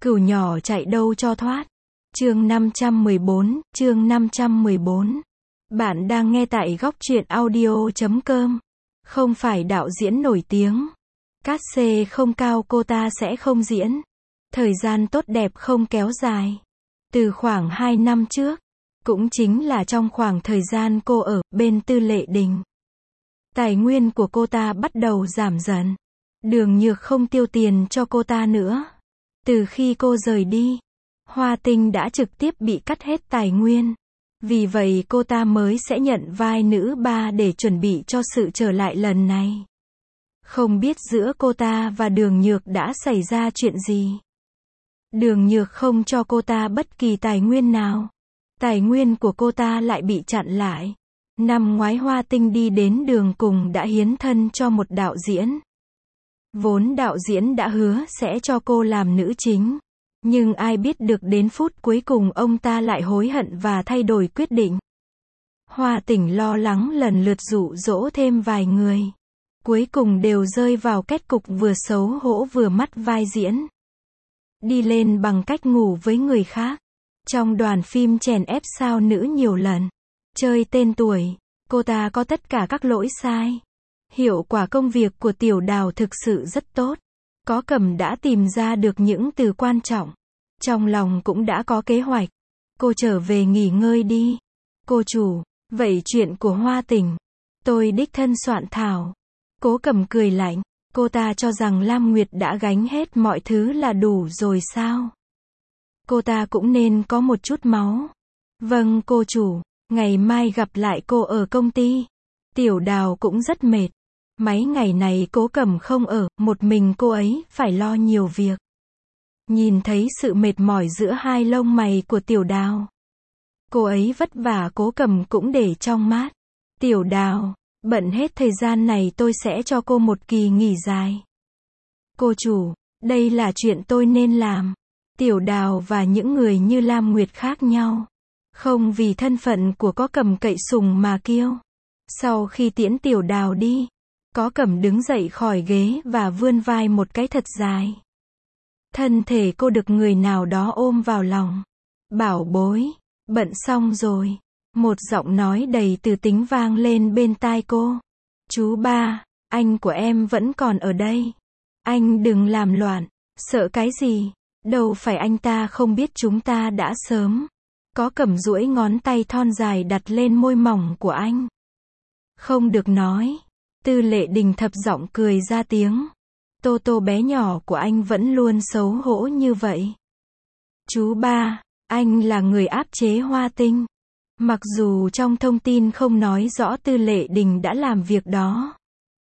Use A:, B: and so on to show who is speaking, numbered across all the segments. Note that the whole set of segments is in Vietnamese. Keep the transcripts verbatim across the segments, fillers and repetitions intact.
A: Cừu nhỏ chạy đâu cho thoát. Chương năm trăm mười bốn, chương năm trăm mười bốn. Bạn đang nghe tại góc truyện audio chấm com. Không phải đạo diễn nổi tiếng. Cát xê không cao cô ta sẽ không diễn. Thời gian tốt đẹp không kéo dài. Từ khoảng hai năm trước, cũng chính là trong khoảng thời gian cô ở bên Tư Lệ Đình, tài nguyên của cô ta bắt đầu giảm dần. Đường Nhược không tiêu tiền cho cô ta nữa. Từ khi cô rời đi, Hoa Tinh đã trực tiếp bị cắt hết tài nguyên. Vì vậy cô ta mới sẽ nhận vai nữ ba để chuẩn bị cho sự trở lại lần này. Không biết giữa cô ta và Đường Nhược đã xảy ra chuyện gì. Đường Nhược không cho cô ta bất kỳ tài nguyên nào. Tài nguyên của cô ta lại bị chặn lại. Năm ngoái Hoa Tinh đi đến đường cùng đã hiến thân cho một đạo diễn. Vốn đạo diễn đã hứa sẽ cho cô làm nữ chính. Nhưng ai biết được đến phút cuối cùng ông ta lại hối hận và thay đổi quyết định. Hoa Tỉnh lo lắng lần lượt dụ dỗ thêm vài người. Cuối cùng đều rơi vào kết cục vừa xấu hổ vừa mất vai diễn. Đi lên bằng cách ngủ với người khác. Trong đoàn phim chèn ép sao nữ nhiều lần. Chơi tên tuổi. Cô ta có tất cả các lỗi sai. Hiệu quả công việc của Tiểu Đào thực sự rất tốt. Có Cầm đã tìm ra được những từ quan trọng. Trong lòng cũng đã có kế hoạch. Cô trở về nghỉ ngơi đi. Cô chủ, vậy chuyện của Hoa Tỉnh, tôi đích thân soạn thảo. Cố Cầm cười lạnh. Cô ta cho rằng Lam Nguyệt đã gánh hết mọi thứ là đủ rồi sao? Cô ta cũng nên có một chút máu. Vâng cô chủ, ngày mai gặp lại cô ở công ty. Tiểu Đào cũng rất mệt. Mấy ngày này Cố Cầm không ở, một mình cô ấy phải lo nhiều việc. Nhìn thấy sự mệt mỏi giữa hai lông mày của Tiểu Đào, cô ấy vất vả, Cố Cầm cũng để trong mắt. Tiểu Đào, bận hết thời gian này tôi sẽ cho cô một kỳ nghỉ dài. Cô chủ, đây là chuyện tôi nên làm. Tiểu Đào và những người như Lam Nguyệt khác nhau. Không vì thân phận của Có Cầm cậy sùng mà kiêu. Sau khi tiễn Tiểu Đào đi, Có Cầm đứng dậy khỏi ghế và vươn vai một cái thật dài. Thân thể cô được người nào đó ôm vào lòng. Bảo bối, bận xong rồi. Một giọng nói đầy từ tính vang lên bên tai cô. Chú ba, anh của em vẫn còn ở đây. Anh đừng làm loạn. Sợ cái gì? Đâu phải anh ta không biết chúng ta đã sớm. Có Cầm duỗi ngón tay thon dài đặt lên môi mỏng của anh. Không được nói. Tư Lệ Đình thấp giọng cười ra tiếng. Tô Tô bé nhỏ của anh vẫn luôn xấu hổ như vậy. Chú ba, anh là người áp chế Hoa Tinh. Mặc dù trong thông tin không nói rõ Tư Lệ Đình đã làm việc đó.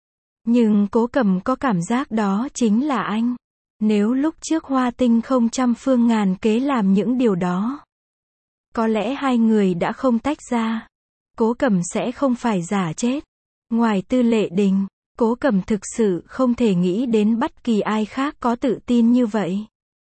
A: Nhưng Cố Cầm có cảm giác đó chính là anh. Nếu lúc trước Hoa Tinh không trăm phương ngàn kế làm những điều đó, có lẽ hai người đã không tách ra. Cố Cầm sẽ không phải giả chết. Ngoài Tư Lệ Đình, Cố Cầm thực sự không thể nghĩ đến bất kỳ ai khác có tự tin như vậy.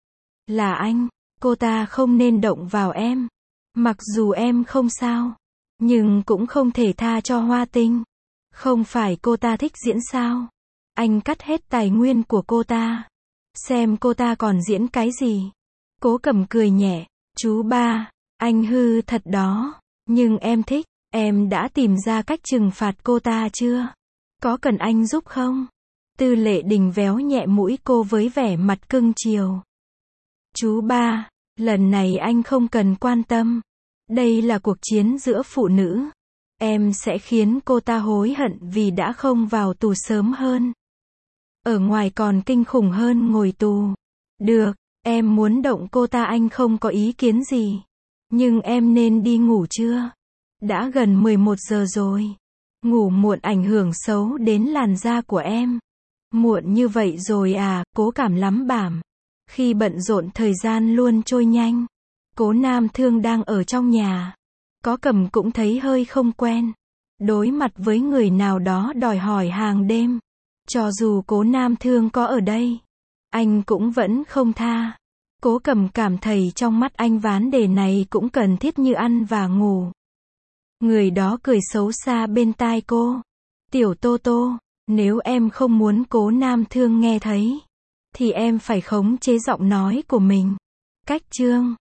A: Là anh, cô ta không nên động vào em. Mặc dù em không sao, nhưng cũng không thể tha cho Hoa Tinh. Không phải cô ta thích diễn sao? Anh cắt hết tài nguyên của cô ta. Xem cô ta còn diễn cái gì. Cố Cầm cười nhẹ. Chú ba, anh hư thật đó. Nhưng em thích. Em đã tìm ra cách trừng phạt cô ta chưa? Có cần anh giúp không? Tư Lệ Đình véo nhẹ mũi cô với vẻ mặt cưng chiều. Chú ba, lần này anh không cần quan tâm. Đây là cuộc chiến giữa phụ nữ. Em sẽ khiến cô ta hối hận vì đã không vào tù sớm hơn. Ở ngoài còn kinh khủng hơn ngồi tù. Được, em muốn động cô ta anh không có ý kiến gì. Nhưng em nên đi ngủ chưa? Đã gần mười một giờ rồi. Ngủ muộn ảnh hưởng xấu đến làn da của em. Muộn như vậy rồi à? Cố Cảm lắm bảm. Khi bận rộn thời gian luôn trôi nhanh. Cố Nam Thương đang ở trong nhà. Có Cầm cũng thấy hơi không quen. Đối mặt với người nào đó đòi hỏi hàng đêm. Cho dù Cố Nam Thương có ở đây, anh cũng vẫn không tha. Cố Cầm cảm thấy trong mắt anh vấn đề này cũng cần thiết như ăn và ngủ. Người đó cười xấu xa bên tai cô. Tiểu Tô Tô, nếu em không muốn Cố Nam Thương nghe thấy, thì em phải khống chế giọng nói của mình. Cách chương